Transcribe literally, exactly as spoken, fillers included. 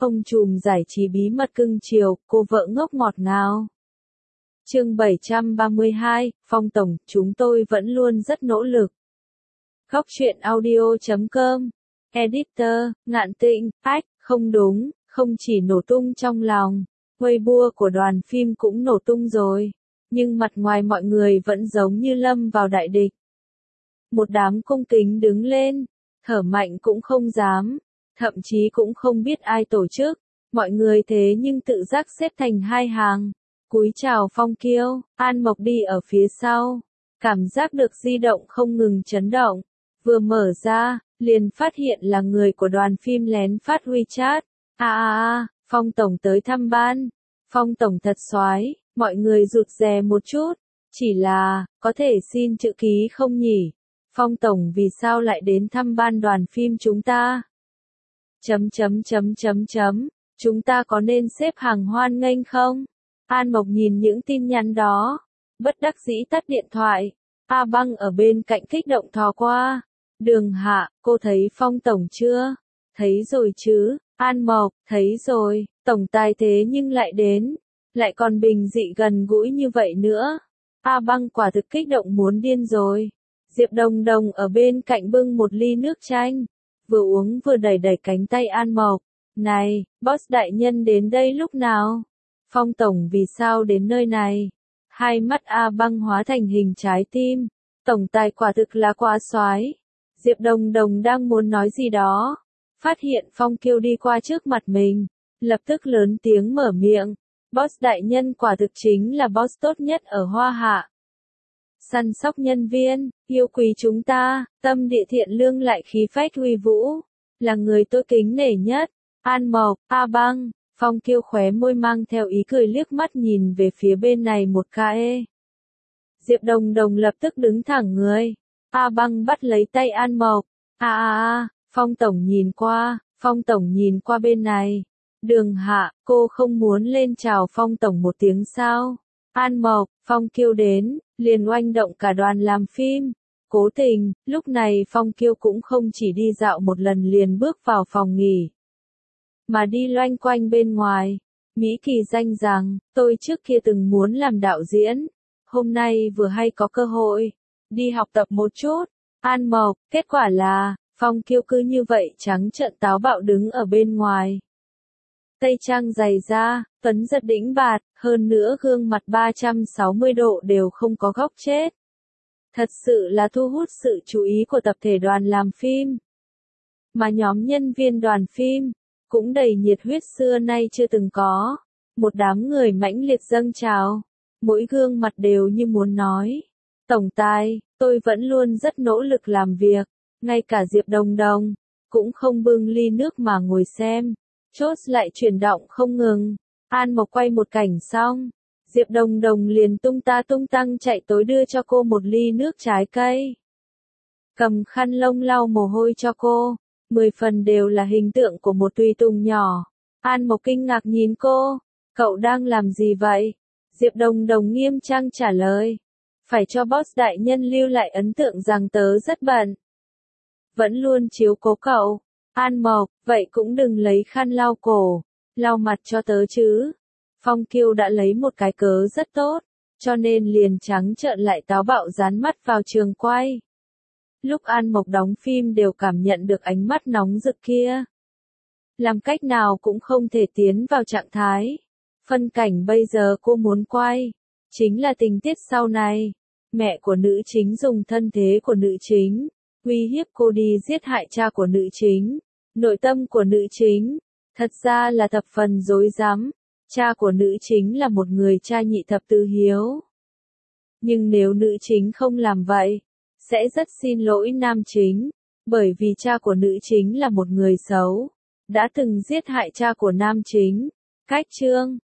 Ông trùm giải trí bí mật cưng chiều, cô vợ ngốc ngọt ngào. Chương bảy trăm ba mươi hai, Phong Tổng, chúng tôi vẫn luôn rất nỗ lực. Góc truyện audio chấm com, Editor, Ngạn Tịnh, ách, không đúng, không chỉ nổ tung trong lòng, Weibo của đoàn phim cũng nổ tung rồi, nhưng mặt ngoài mọi người vẫn giống như lâm vào đại địch. Một đám cung kính đứng lên, thở mạnh cũng không dám, thậm chí cũng không biết ai tổ chức, mọi người thế nhưng tự giác xếp thành hai hàng, cúi chào Phong Kiêu, An Mộc đi ở phía sau, cảm giác được di động không ngừng chấn động, vừa mở ra, liền phát hiện là người của đoàn phim lén phát WeChat, a a a, Phong Tổng tới thăm ban, Phong Tổng thật soái, mọi người rụt rè một chút, chỉ là, có thể xin chữ ký không nhỉ? Phong Tổng vì sao lại đến thăm ban đoàn phim chúng ta? Chấm chấm chấm chấm chấm, chúng ta có nên xếp hàng hoan nghênh không? An Mộc nhìn những tin nhắn đó, bất đắc dĩ tắt điện thoại. A Băng ở bên cạnh kích động thò qua. Đường Hạ, cô thấy Phong Tổng chưa? Thấy rồi chứ, An Mộc, thấy rồi, Tổng tài thế nhưng lại đến, lại còn bình dị gần gũi như vậy nữa. A Băng quả thực kích động muốn điên rồi. Diệp Đồng Đồng ở bên cạnh bưng một ly nước chanh, vừa uống vừa đẩy đẩy cánh tay An Mộc. Này, boss đại nhân đến đây lúc nào? Phong Tổng vì sao đến nơi này? Hai mắt A Băng hóa thành hình trái tim. Tổng tài quả thực là quá soái. Diệp Đồng Đồng đang muốn nói gì đó, phát hiện Phong Kiêu đi qua trước mặt mình, lập tức lớn tiếng mở miệng. Boss đại nhân quả thực chính là boss tốt nhất ở Hoa Hạ. Săn sóc nhân viên, yêu quý chúng ta, tâm địa thiện lương lại khí phách uy vũ, là người tôi kính nể nhất. An Mộc, A Băng, Phong Kiêu khóe môi mang theo ý cười liếc mắt nhìn về phía bên này một cái. Diệp Đồng Đồng lập tức đứng thẳng người. A Băng bắt lấy tay An Mộc. A a a, Phong Tổng nhìn qua, Phong Tổng nhìn qua bên này. Đường Hạ, cô không muốn lên chào Phong Tổng một tiếng sao? An Mộc, Phong Kiêu đến, liền oanh động cả đoàn làm phim. Cố tình, lúc này Phong Kiêu cũng không chỉ đi dạo một lần liền bước vào phòng nghỉ, mà đi loanh quanh bên ngoài. Mỹ Kỳ danh rằng, tôi trước kia từng muốn làm đạo diễn, hôm nay vừa hay có cơ hội, đi học tập một chút. An Mộc, kết quả là, Phong Kiêu cứ như vậy trắng trợn táo bạo đứng ở bên ngoài. Tây trang dày da, tuấn giật đĩnh bạt, hơn nữa gương mặt ba trăm sáu mươi độ đều không có góc chết. Thật sự là thu hút sự chú ý của tập thể đoàn làm phim. Mà nhóm nhân viên đoàn phim, cũng đầy nhiệt huyết xưa nay chưa từng có. Một đám người mãnh liệt dâng trào, mỗi gương mặt đều như muốn nói. Tổng tài, tôi vẫn luôn rất nỗ lực làm việc, ngay cả Diệp Đồng Đồng, cũng không bưng ly nước mà ngồi xem. Chốt lại chuyển động không ngừng. An Mộc quay một cảnh xong, Diệp Đồng Đồng liền tung ta tung tăng chạy tới đưa cho cô một ly nước trái cây. Cầm khăn lông lau mồ hôi cho cô, mười phần đều là hình tượng của một tùy tùng nhỏ. An Mộc kinh ngạc nhìn cô, cậu đang làm gì vậy? Diệp Đồng Đồng nghiêm trang trả lời, phải cho boss đại nhân lưu lại ấn tượng rằng tớ rất bận, vẫn luôn chiếu cố cậu. An Mộc, vậy cũng đừng lấy khăn lau cổ, lau mặt cho tớ chứ. Phong Kiêu đã lấy một cái cớ rất tốt, cho nên liền trắng trợn lại táo bạo dán mắt vào trường quay. Lúc An Mộc đóng phim đều cảm nhận được ánh mắt nóng rực kia. Làm cách nào cũng không thể tiến vào trạng thái. Phân cảnh bây giờ cô muốn quay, chính là tình tiết sau này. Mẹ của nữ chính dùng thân thế của nữ chính, uy hiếp cô đi giết hại cha của nữ chính. Nội tâm của nữ chính, thật ra là thập phần rối rắm. Cha của nữ chính là một người cha nhị thập tứ hiếu. Nhưng nếu nữ chính không làm vậy, sẽ rất xin lỗi nam chính, bởi vì cha của nữ chính là một người xấu, đã từng giết hại cha của nam chính. Cách chương,